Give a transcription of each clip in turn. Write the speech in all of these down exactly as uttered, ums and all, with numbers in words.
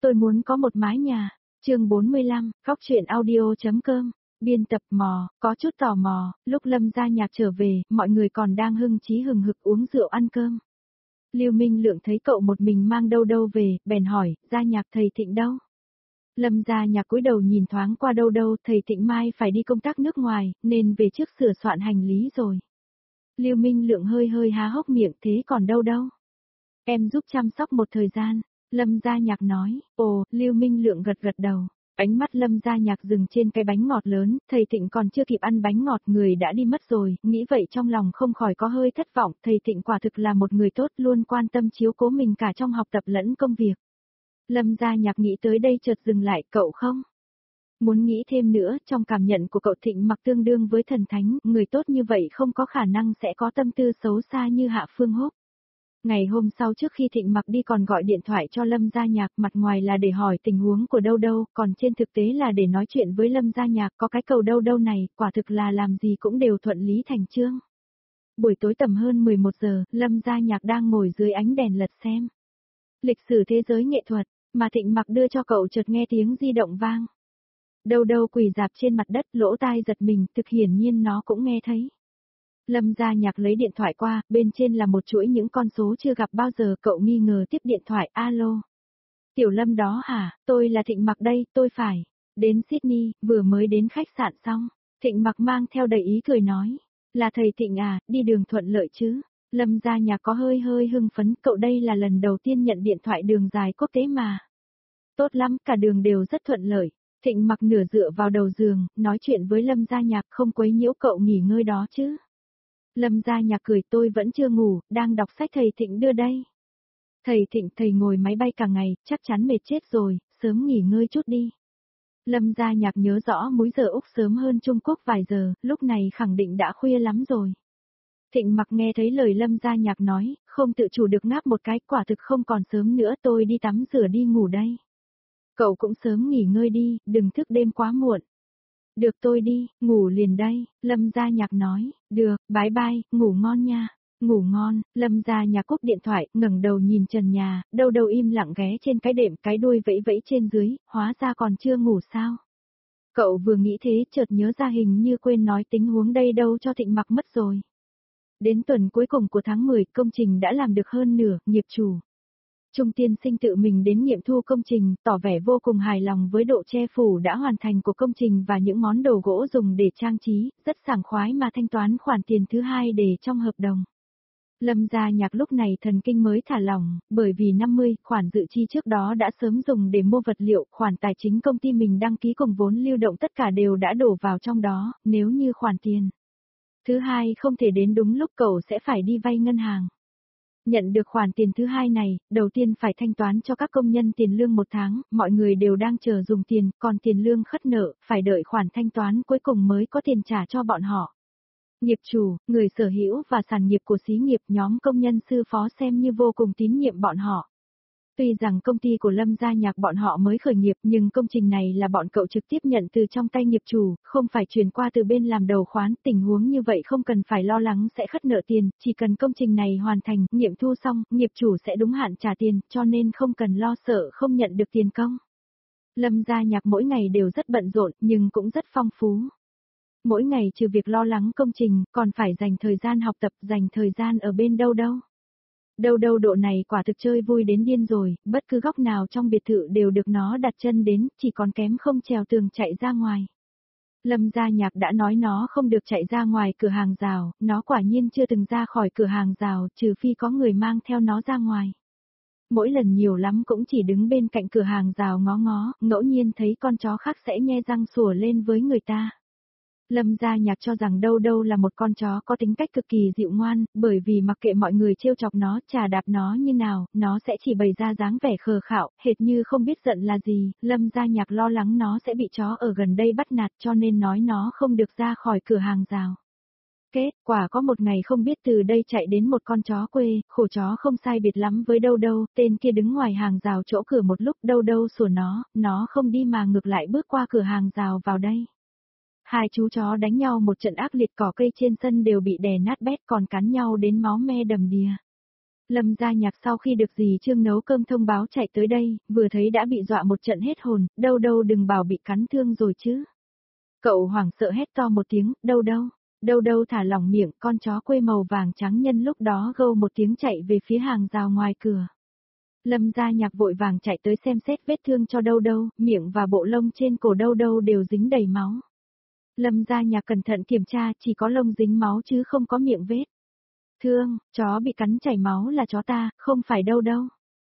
Tôi muốn có một mái nhà. Chương bốn mươi lăm, Góc truyện audio.com. Biên tập Mò, có chút tò mò, lúc Lâm Gia Nhạc trở về, mọi người còn đang hưng chí hừng hực uống rượu ăn cơm. Lưu Minh Lượng thấy cậu một mình mang Đâu Đâu về, bèn hỏi, Gia Nhạc thầy Thịnh đâu? Lâm Gia Nhạc cúi đầu nhìn thoáng qua Đâu Đâu, thầy Thịnh mai phải đi công tác nước ngoài, nên về trước sửa soạn hành lý rồi. Lưu Minh Lượng hơi hơi há hốc miệng, thế còn Đâu Đâu? Em giúp chăm sóc một thời gian. Lâm Gia Nhạc nói, ồ, Lưu Minh Lượng gật gật đầu. Ánh mắt Lâm Gia Nhạc dừng trên cái bánh ngọt lớn, thầy Thịnh còn chưa kịp ăn bánh ngọt người đã đi mất rồi, nghĩ vậy trong lòng không khỏi có hơi thất vọng, thầy Thịnh quả thực là một người tốt luôn quan tâm chiếu cố mình cả trong học tập lẫn công việc. Lâm Gia Nhạc nghĩ tới đây chợt dừng lại, cậu không? Muốn nghĩ thêm nữa, trong cảm nhận của cậu Thịnh mặc tương đương với thần thánh, người tốt như vậy không có khả năng sẽ có tâm tư xấu xa như Hạ Phương Húc. Ngày hôm sau trước khi Thịnh Mặc đi còn gọi điện thoại cho Lâm Gia Nhạc, mặt ngoài là để hỏi tình huống của Đâu Đâu, còn trên thực tế là để nói chuyện với Lâm Gia Nhạc, có cái cầu Đâu Đâu này, quả thực là làm gì cũng đều thuận lý thành chương. Buổi tối tầm hơn mười một giờ, Lâm Gia Nhạc đang ngồi dưới ánh đèn lật xem lịch sử thế giới nghệ thuật, mà Thịnh Mặc đưa cho cậu chợt nghe tiếng di động vang. Đâu Đâu quỳ rạp trên mặt đất, lỗ tai giật mình, thực hiển nhiên nó cũng nghe thấy. Lâm Gia Nhạc lấy điện thoại qua, bên trên là một chuỗi những con số chưa gặp bao giờ, cậu nghi ngờ tiếp điện thoại, alo. Tiểu Lâm đó hả, tôi là Thịnh Mặc đây, tôi phải đến Sydney, vừa mới đến khách sạn xong. Thịnh Mặc mang theo đầy ý cười nói, là thầy Thịnh à, đi đường thuận lợi chứ. Lâm Gia Nhạc có hơi hơi hưng phấn, cậu đây là lần đầu tiên nhận điện thoại đường dài quốc tế mà. Tốt lắm, cả đường đều rất thuận lợi. Thịnh Mặc nửa dựa vào đầu giường, nói chuyện với Lâm Gia Nhạc, không quấy nhiễu cậu nghỉ ngơi đó chứ. Lâm Gia Nhạc cười, tôi vẫn chưa ngủ, đang đọc sách thầy Thịnh đưa đây. Thầy Thịnh, thầy ngồi máy bay cả ngày, chắc chắn mệt chết rồi, sớm nghỉ ngơi chút đi. Lâm Gia Nhạc nhớ rõ múi giờ Úc sớm hơn Trung Quốc vài giờ, lúc này khẳng định đã khuya lắm rồi. Thịnh Mặc nghe thấy lời Lâm Gia Nhạc nói, không tự chủ được ngáp một cái, quả thực không còn sớm nữa, tôi đi tắm rửa đi ngủ đây. Cậu cũng sớm nghỉ ngơi đi, đừng thức đêm quá muộn. Được tôi đi, ngủ liền đây, Lâm Gia Nhạc nói, được, bye bye, ngủ ngon nha, ngủ ngon. Lâm Gia Nhạc cúp điện thoại, ngẩng đầu nhìn trần nhà, Đâu Đâu im lặng ghé trên cái đệm, cái đuôi vẫy vẫy trên dưới, hóa ra còn chưa ngủ sao. Cậu vừa nghĩ thế chợt nhớ ra hình như quên nói tình huống đây đâu cho Thịnh Mặc mất rồi. Đến tuần cuối cùng của tháng mười, công trình đã làm được hơn nửa, nghiệp chủ Trung tiên sinh tự mình đến nghiệm thu công trình, tỏ vẻ vô cùng hài lòng với độ che phủ đã hoàn thành của công trình và những món đồ gỗ dùng để trang trí, rất sảng khoái mà thanh toán khoản tiền thứ hai để trong hợp đồng. Lâm Gia Nhạc lúc này thần kinh mới thả lỏng, bởi vì năm mươi khoản dự chi trước đó đã sớm dùng để mua vật liệu, khoản tài chính công ty mình đăng ký cùng vốn lưu động tất cả đều đã đổ vào trong đó, nếu như khoản tiền thứ hai không thể đến đúng lúc cậu sẽ phải đi vay ngân hàng. Nhận được khoản tiền thứ hai này, đầu tiên phải thanh toán cho các công nhân tiền lương một tháng, mọi người đều đang chờ dùng tiền, còn tiền lương khất nợ, phải đợi khoản thanh toán cuối cùng mới có tiền trả cho bọn họ. Nghiệp chủ, người sở hữu và sản nghiệp của xí nghiệp, nhóm công nhân sư phó xem như vô cùng tín nhiệm bọn họ. Tuy rằng công ty của Lâm Gia Nhạc bọn họ mới khởi nghiệp nhưng công trình này là bọn cậu trực tiếp nhận từ trong tay nghiệp chủ, không phải chuyển qua từ bên làm đầu khoán, tình huống như vậy không cần phải lo lắng sẽ khất nợ tiền, chỉ cần công trình này hoàn thành, nghiệm thu xong, nghiệp chủ sẽ đúng hạn trả tiền, cho nên không cần lo sợ không nhận được tiền công. Lâm Gia Nhạc mỗi ngày đều rất bận rộn nhưng cũng rất phong phú. Mỗi ngày trừ việc lo lắng công trình, còn phải dành thời gian học tập, dành thời gian ở bên Đâu Đâu. Đâu Đâu độ này quả thực chơi vui đến điên rồi, bất cứ góc nào trong biệt thự đều được nó đặt chân đến, chỉ còn kém không trèo tường chạy ra ngoài. Lâm Gia Nhạc đã nói nó không được chạy ra ngoài cửa hàng rào, nó quả nhiên chưa từng ra khỏi cửa hàng rào, trừ phi có người mang theo nó ra ngoài. Mỗi lần nhiều lắm cũng chỉ đứng bên cạnh cửa hàng rào ngó ngó, ngẫu nhiên thấy con chó khác sẽ nhe răng sủa lên với người ta. Lâm Gia Nhạc cho rằng Đâu Đâu là một con chó có tính cách cực kỳ dịu ngoan, bởi vì mặc kệ mọi người trêu chọc nó, chà đạp nó như nào, nó sẽ chỉ bày ra dáng vẻ khờ khạo, hệt như không biết giận là gì. Lâm Gia Nhạc lo lắng nó sẽ bị chó ở gần đây bắt nạt cho nên nói nó không được ra khỏi cửa hàng rào. Kết quả có một ngày không biết từ đây chạy đến một con chó quê, khổ chó không sai biệt lắm với Đâu Đâu, tên kia đứng ngoài hàng rào chỗ cửa một lúc, Đâu Đâu sủa nó, nó không đi mà ngược lại bước qua cửa hàng rào vào đây. Hai chú chó đánh nhau một trận ác liệt, cỏ cây trên sân đều bị đè nát bét, còn cắn nhau đến máu me đầm đìa. Lâm Gia Nhạc sau khi được dì Trương nấu cơm thông báo chạy tới đây, vừa thấy đã bị dọa một trận hết hồn, đâu đâu đừng bảo bị cắn thương rồi chứ. Cậu hoảng sợ hét to một tiếng, đâu đâu, đâu đâu thả lỏng miệng, con chó quê màu vàng trắng nhân lúc đó gâu một tiếng chạy về phía hàng rào ngoài cửa. Lâm Gia Nhạc vội vàng chạy tới xem xét vết thương cho đâu đâu, miệng và bộ lông trên cổ đâu đâu đều dính đầy máu. Lâm Gia Nhạc cẩn thận kiểm tra, chỉ có lông dính máu chứ không có miệng vết thương, chó bị cắn chảy máu là chó ta, không phải đâu đâu.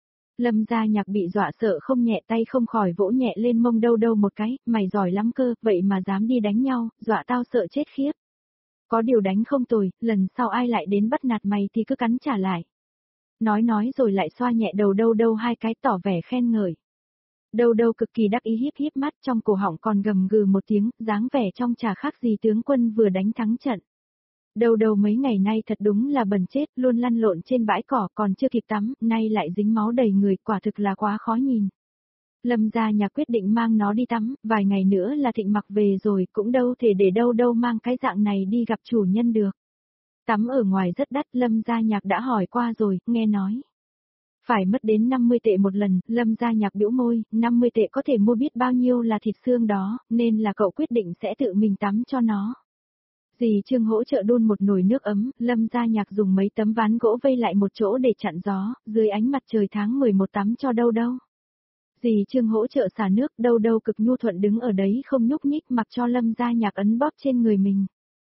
Lâm Gia Nhạc bị dọa sợ không nhẹ tay không khỏi vỗ nhẹ lên mông đâu đâu một cái, mày giỏi lắm cơ, vậy mà dám đi đánh nhau, dọa tao sợ chết khiếp. Có điều đánh không tồi, lần sau ai lại đến bắt nạt mày thì cứ cắn trả lại. Nói nói rồi lại xoa nhẹ đầu đâu đâu hai cái tỏ vẻ khen ngợi. Đâu đâu cực kỳ đắc ý híp híp mắt trong cổ họng còn gầm gừ một tiếng, dáng vẻ trong chả khác gì tướng quân vừa đánh thắng trận. Đâu đâu mấy ngày nay thật đúng là bẩn chết, luôn lăn lộn trên bãi cỏ còn chưa kịp tắm, nay lại dính máu đầy người, quả thực là quá khó nhìn. Lâm Gia Nhạc quyết định mang nó đi tắm, vài ngày nữa là Thịnh Mặc về rồi, cũng đâu thể để đâu đâu mang cái dạng này đi gặp chủ nhân được. Tắm ở ngoài rất đắt, Lâm Gia Nhạc đã hỏi qua rồi, nghe nói. Phải mất đến năm mươi tệ một lần, Lâm Gia Nhạc bĩu môi, năm mươi tệ có thể mua biết bao nhiêu là thịt xương đó, nên là cậu quyết định sẽ tự mình tắm cho nó. Dì Trương hỗ trợ đun một nồi nước ấm, Lâm Gia Nhạc dùng mấy tấm ván gỗ vây lại một chỗ để chặn gió, dưới ánh mặt trời tháng mười một tắm cho đâu đâu. Dì Trương hỗ trợ xả nước, đâu đâu cực nhu thuận đứng ở đấy không nhúc nhích mặc cho Lâm Gia Nhạc ấn bóp trên người mình.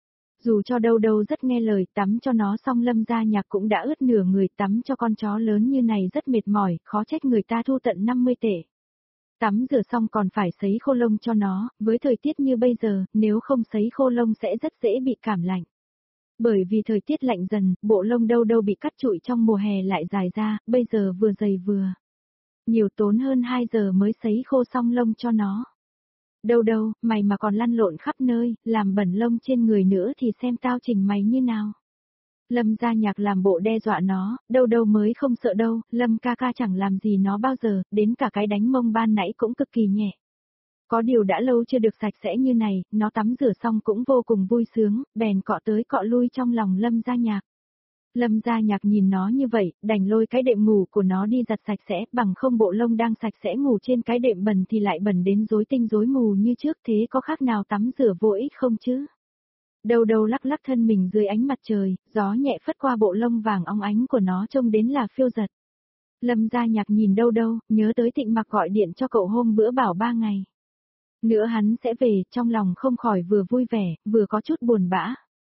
Dù cho đâu đâu rất nghe lời, tắm cho nó xong Lâm Gia Nhạc cũng đã ướt nửa người, tắm cho con chó lớn như này rất mệt mỏi, khó trách người ta thu tận năm mươi tệ. Tắm rửa xong còn phải sấy khô lông cho nó, với thời tiết như bây giờ, nếu không sấy khô lông sẽ rất dễ bị cảm lạnh. Bởi vì thời tiết lạnh dần, bộ lông đâu đâu bị cắt trụi trong mùa hè lại dài ra, bây giờ vừa dày vừa nhiều, tốn hơn hai giờ mới sấy khô xong lông cho nó. Đâu đâu, mày mà còn lăn lộn khắp nơi, làm bẩn lông trên người nữa thì xem tao chỉnh mày như nào. Lâm Gia Nhạc làm bộ đe dọa nó, đâu đâu mới không sợ đâu, Lâm ca ca chẳng làm gì nó bao giờ, đến cả cái đánh mông ban nãy cũng cực kỳ nhẹ. Có điều đã lâu chưa được sạch sẽ như này, nó tắm rửa xong cũng vô cùng vui sướng, bèn cọ tới cọ lui trong lòng Lâm Gia Nhạc. Lâm Gia Nhạc nhìn nó như vậy, đành lôi cái đệm ngủ của nó đi giặt sạch sẽ, bằng không bộ lông đang sạch sẽ ngủ trên cái đệm bẩn thì lại bẩn đến rối tinh rối mù như trước, thế có khác nào tắm rửa vô ích không chứ? Đâu đâu lắc lắc thân mình dưới ánh mặt trời, gió nhẹ phất qua bộ lông vàng óng ánh của nó trông đến là phiêu giật. Lâm Gia Nhạc nhìn đâu đâu, nhớ tới Thịnh Mặc gọi điện cho cậu hôm bữa bảo ba ngày nữa hắn sẽ về, trong lòng không khỏi vừa vui vẻ, vừa có chút buồn bã.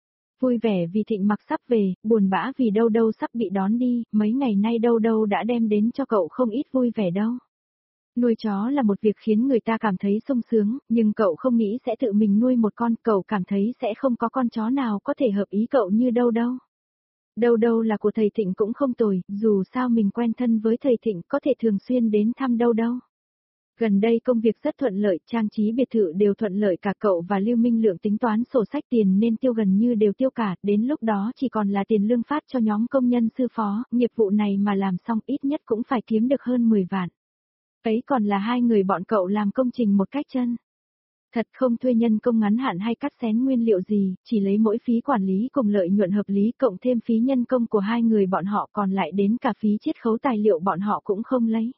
Vui vẻ vì Thịnh Mặc sắp về, buồn bã vì đâu đâu sắp bị đón đi, mấy ngày nay đâu đâu đã đem đến cho cậu không ít vui vẻ đâu. Nuôi chó là một việc khiến người ta cảm thấy sung sướng, nhưng cậu không nghĩ sẽ tự mình nuôi một con, cậu cảm thấy sẽ không có con chó nào có thể hợp ý cậu như đâu đâu. Đâu đâu là của thầy Thịnh cũng không tồi, dù sao mình quen thân với thầy Thịnh có thể thường xuyên đến thăm đâu đâu. Gần đây công việc rất thuận lợi, trang trí biệt thự đều thuận lợi, cả cậu và Lưu Minh Lượng tính toán sổ sách tiền nên tiêu gần như đều tiêu cả, đến lúc đó chỉ còn là tiền lương phát cho nhóm công nhân sư phó, nghiệp vụ này mà làm xong ít nhất cũng phải kiếm được hơn mười vạn. Ấy còn là hai người bọn cậu làm công trình một cách chân. Thật không thuê nhân công ngắn hạn hay cắt xén nguyên liệu gì, chỉ lấy mỗi phí quản lý cùng lợi nhuận hợp lý cộng thêm phí nhân công của hai người bọn họ, còn lại đến cả phí chiết khấu tài liệu bọn họ cũng không lấy.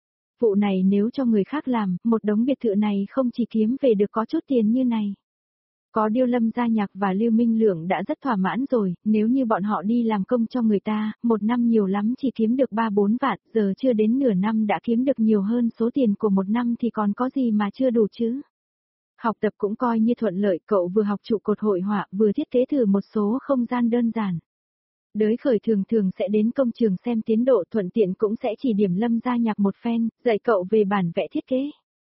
Vụ này nếu cho người khác làm, một đống biệt thự này không chỉ kiếm về được có chút tiền như này. Có điều Lâm Gia Nhạc và Lưu Minh Lượng đã rất thỏa mãn rồi, nếu như bọn họ đi làm công cho người ta, một năm nhiều lắm chỉ kiếm được ba bốn vạn, giờ chưa đến nửa năm đã kiếm được nhiều hơn số tiền của một năm thì còn có gì mà chưa đủ chứ. Học tập cũng coi như thuận lợi, cậu vừa học trụ cột hội họa vừa thiết kế thử một số không gian đơn giản. Đới khởi thường thường sẽ đến công trường xem tiến độ, thuận tiện cũng sẽ chỉ điểm Lâm Gia Nhạc một phen, dạy cậu về bản vẽ thiết kế,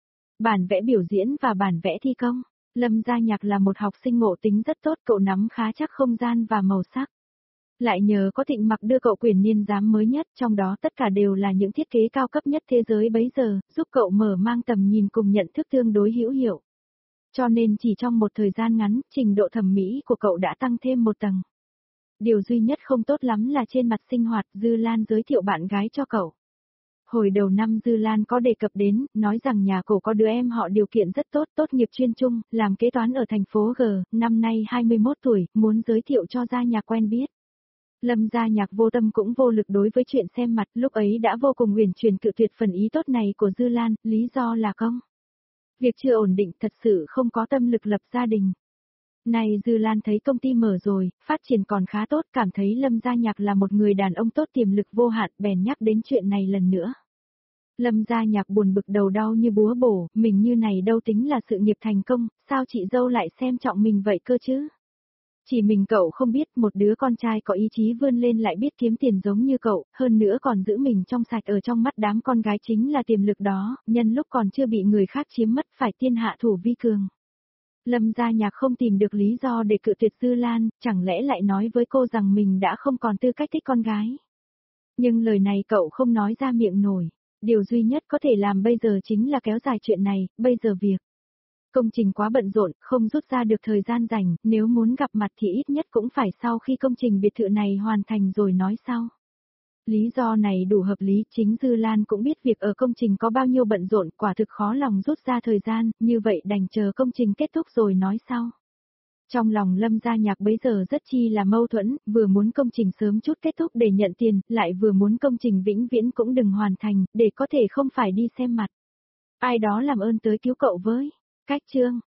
bản vẽ biểu diễn và bản vẽ thi công. Lâm Gia Nhạc là một học sinh ngộ tính rất tốt, cậu nắm khá chắc không gian và màu sắc. Lại nhờ có Thịnh Mặc đưa cậu quyển niên giám mới nhất, trong đó tất cả đều là những thiết kế cao cấp nhất thế giới bấy giờ, giúp cậu mở mang tầm nhìn cùng nhận thức tương đối hữu hiệu. Cho nên chỉ trong một thời gian ngắn, trình độ thẩm mỹ của cậu đã tăng thêm một tầng. Điều duy nhất không tốt lắm là trên mặt sinh hoạt, Dư Lan giới thiệu bạn gái cho cậu. Hồi đầu năm Dư Lan có đề cập đến, nói rằng nhà cổ có đứa em họ điều kiện rất tốt, tốt nghiệp chuyên trung, làm kế toán ở thành phố G, năm nay hai mươi mốt tuổi, muốn giới thiệu cho gia nhà quen biết. Lâm Gia Nhạc vô tâm cũng vô lực đối với chuyện xem mặt, lúc ấy đã vô cùng huyền truyền cự tuyệt phần ý tốt này của Dư Lan, lý do là công. Việc chưa ổn định, thật sự không có tâm lực lập gia đình. Này Dư Lan thấy công ty mở rồi, phát triển còn khá tốt, cảm thấy Lâm Gia Nhạc là một người đàn ông tốt tiềm lực vô hạn, bèn nhắc đến chuyện này lần nữa. Lâm Gia Nhạc buồn bực đầu đau như búa bổ, mình như này đâu tính là sự nghiệp thành công, sao chị dâu lại xem trọng mình vậy cơ chứ? Chỉ mình cậu không biết, một đứa con trai có ý chí vươn lên lại biết kiếm tiền giống như cậu, hơn nữa còn giữ mình trong sạch ở trong mắt đám con gái chính là tiềm lực đó, nhân lúc còn chưa bị người khác chiếm mất phải tiên hạ thủ vi cường. Lâm Gia Nhạc không tìm được lý do để cự tuyệt Dư Lan, chẳng lẽ lại nói với cô rằng mình đã không còn tư cách thích con gái. Nhưng lời này cậu không nói ra miệng nổi, điều duy nhất có thể làm bây giờ chính là kéo dài chuyện này, bây giờ việc. Công trình quá bận rộn, không rút ra được thời gian rảnh, nếu muốn gặp mặt thì ít nhất cũng phải sau khi công trình biệt thự này hoàn thành rồi nói sau. Lý do này đủ hợp lý, chính Dư Lan cũng biết việc ở công trình có bao nhiêu bận rộn, quả thực khó lòng rút ra thời gian, như vậy đành chờ công trình kết thúc rồi nói sau. Trong lòng Lâm Gia Nhạc bấy giờ rất chi là mâu thuẫn, vừa muốn công trình sớm chút kết thúc để nhận tiền, lại vừa muốn công trình vĩnh viễn cũng đừng hoàn thành, để có thể không phải đi xem mặt. Ai đó làm ơn tới cứu cậu với. Cách chương